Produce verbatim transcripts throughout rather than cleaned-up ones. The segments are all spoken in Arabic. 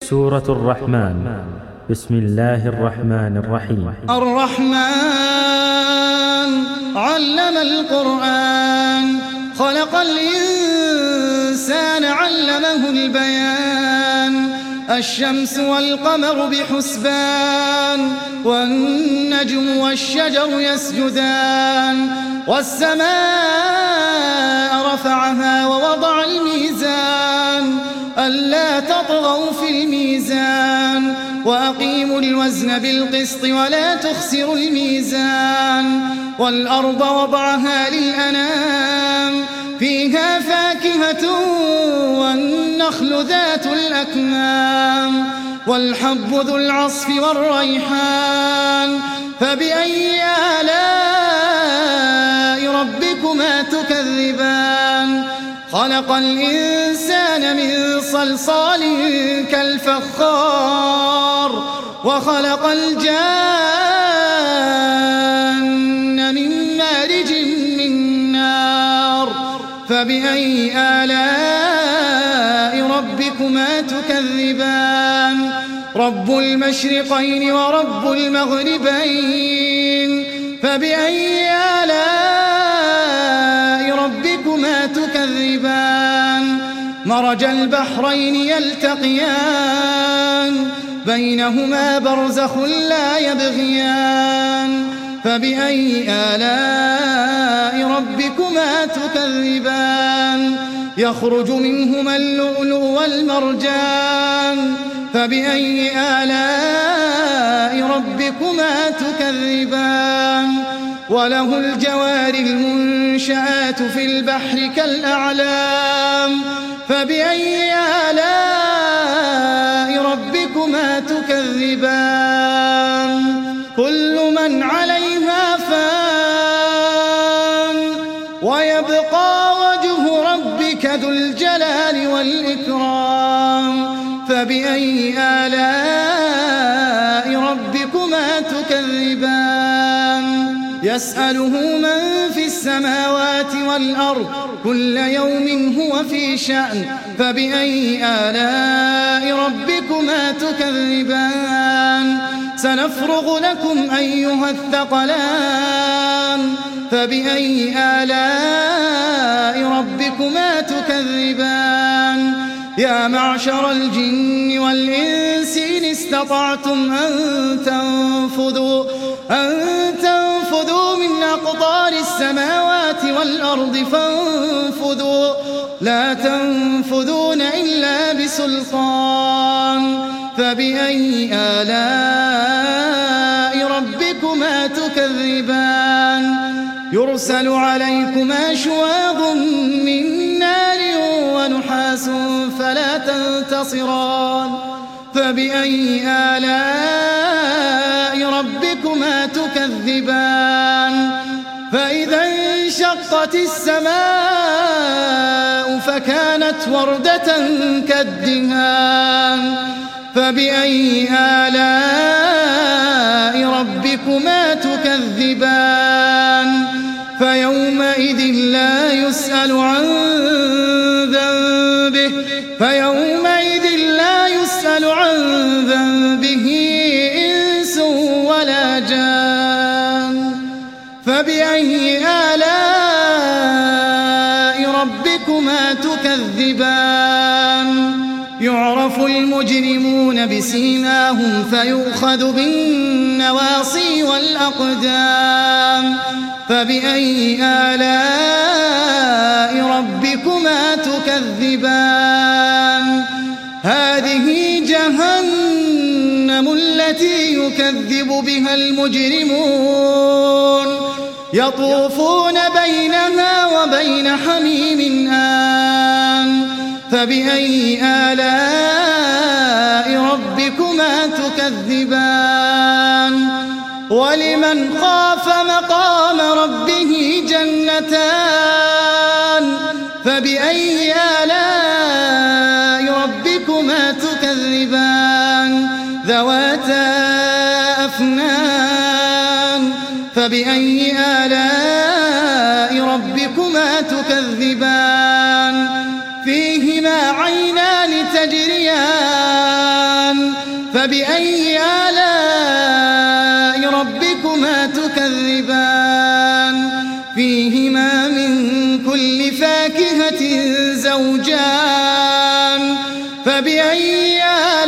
سورة الرحمن. بسم الله الرحمن الرحيم. الرحمن علم القرآن، خلق الإنسان علمه البيان. الشمس والقمر بحسبان، والنجم والشجر يسجدان. والسماء رفعها ووضع الميزان، ألا تطغوا في الميزان. وأقيموا الوزن بالقسط ولا تخسروا الميزان. والأرض وضعها للأنام، فيها فاكهة والنخل ذات الأكمام. والحب ذو العصف والريحان. فبأي آلاء ربكما تكذبان؟ خلق الإنسان من صلصال كالفخار، وخلق الجان من مارج من نار. فبأي آلاء ربكما تكذبان؟ رب المشرقين ورب المغربين. فبأي آلاء ربكما تكذبان؟ مرج البحرين يلتقيان، بينهما برزخ لا يبغيان. فبأي آلاء ربكما تكذبان؟ يخرج منهما اللؤلؤ والمرجان. فبأي آلاء ربكما تكذبان؟ وله الجوار المنشآت في البحر كالأعلام. فبأي آلاء ربكما تكذبان؟ كل من عليها فان، ويبقى وجه ربك ذو الجلال والإكرام. فبأي آلاء ربكما تكذبان؟ يسأله من في السماوات والأرض، كل يوم هو في شأن. فبأي آلاء ربكما تكذبان؟ سنفرغ لكم أيها الثقلان. فبأي آلاء ربكما تكذبان؟ يا معشر الجن والإنس إن استطعتم أن تنفذوا أن تنفذوا من أقطار السماوات والأرض فانفذوا، لا تنفذون إلا بسلطان. فبأي آلاء ربكما تكذبان؟ يرسل عليكما شواظ من نار ونحاس فلا تنتصران. فبأي آلاء ربكما تكذبان؟ فإذا انشقت السماء فكانت وردة كالدهان. فبأي آلاء ربكما تكذبان؟ فيومئذ لا يسأل عن ذنبه فيومئذ لا يسأل عن ذنبه إنس ولا جان. فبأي آلاء ربكما تكذبان؟ يعرف المجرمون بسيماهم فيؤخذ بالنواصي والأقدام. فبأي آلاء ربكما تكذبان؟ هذه جهنم التي يكذب بها المجرمون، يطوفون بينها وبين حميم آن. فبأي آلاء ربكما تكذبان؟ ولمن خاف مقام ربه جنتان. فبأي آلاء ربكما تكذبان؟ ذواتا أفنان. فبأي آلاء ربكما تكذبان؟ فيهما عينان تجريان فبأي آلاء ربكما تكذبان فيهما من كل فاكهة زوجان فبأي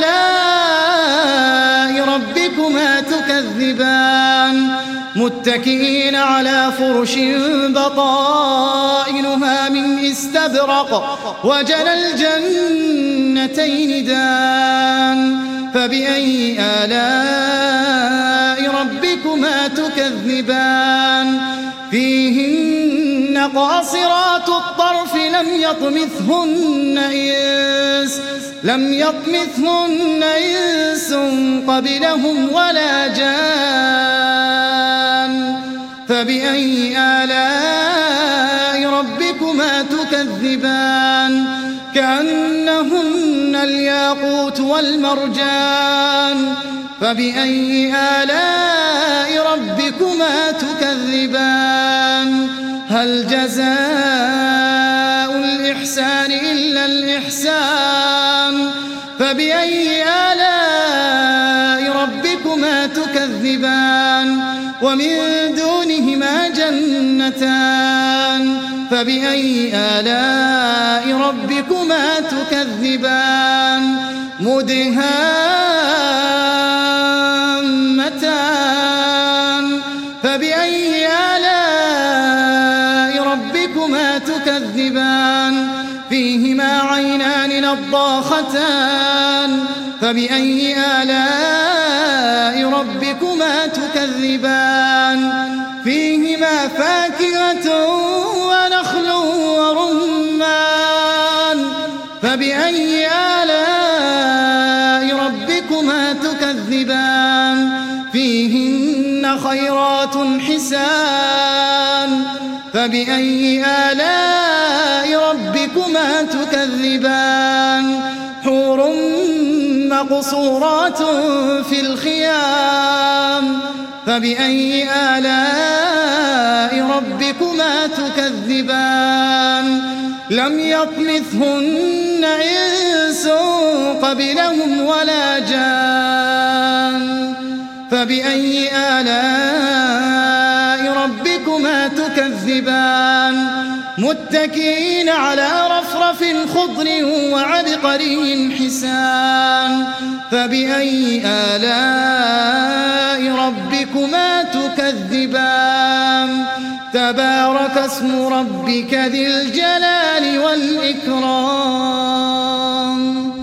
آلاء ربكما تكذبان متكئين على فرش بطائنها من استبرق وجنى الجنتين دان فبأي آلاء ربكما تكذبان فيهن قاصرات الطرف لم يطمثهن إنس لم يطمثهن إنس قبلهم ولا جان فبأي آلاء ربكما تكذبان كأنهن الياقوت والمرجان فبأي آلاء ربكما تكذبان هل جزاء الإحسان إلا الإحسان فبأي آلاء ربكما تكذبان ومن دونهما جنتان فبأي آلاء ربكما تكذبان مدهامتان فبأي آلاء ربكما تكذبان فيهما عينان نضاختان فبأي آلاء ربكما تكذبان فيهما فاكهة ونخل ورمان فبأي آلاء ربكما تكذبان فيهن خيرات حسان فبأي آلاء ربكما تكذبان حور مقصورات في الخيام فبأي آلاء ربكما تكذبان لم يطمثهن إنس قبلهم ولا جان فبأي آلاء ربكما تكذبان متكئين على رفرف خضر وعبقري حسان فبأي آلاء ربكما تكذبان تبارك اسم ربك ذي الجلال والإكرام